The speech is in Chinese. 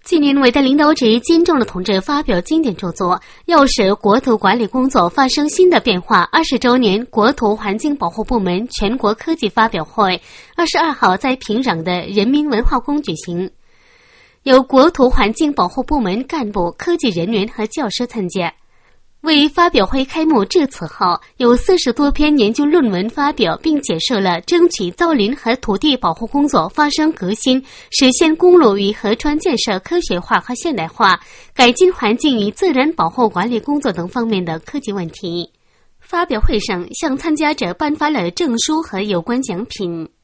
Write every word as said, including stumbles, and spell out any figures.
纪念伟大领导者金正日同志发表经典著作，要使国土管理工作发生新的变化。二十周年国土环境保护部门全国科技发表会二十二号在平壤的人民文化宫举行，由国土环境保护部门干部、科技人员和教师参加。为发表会开幕致辞后，有四十多篇研究论文发表，并解释了争取造林和土地保护工作发生革新，实现公路与河川建设科学化和现代化，改进环境与自然保护管理工作等方面的科技问题。发表会上向参加者颁发了证书和有关奖品。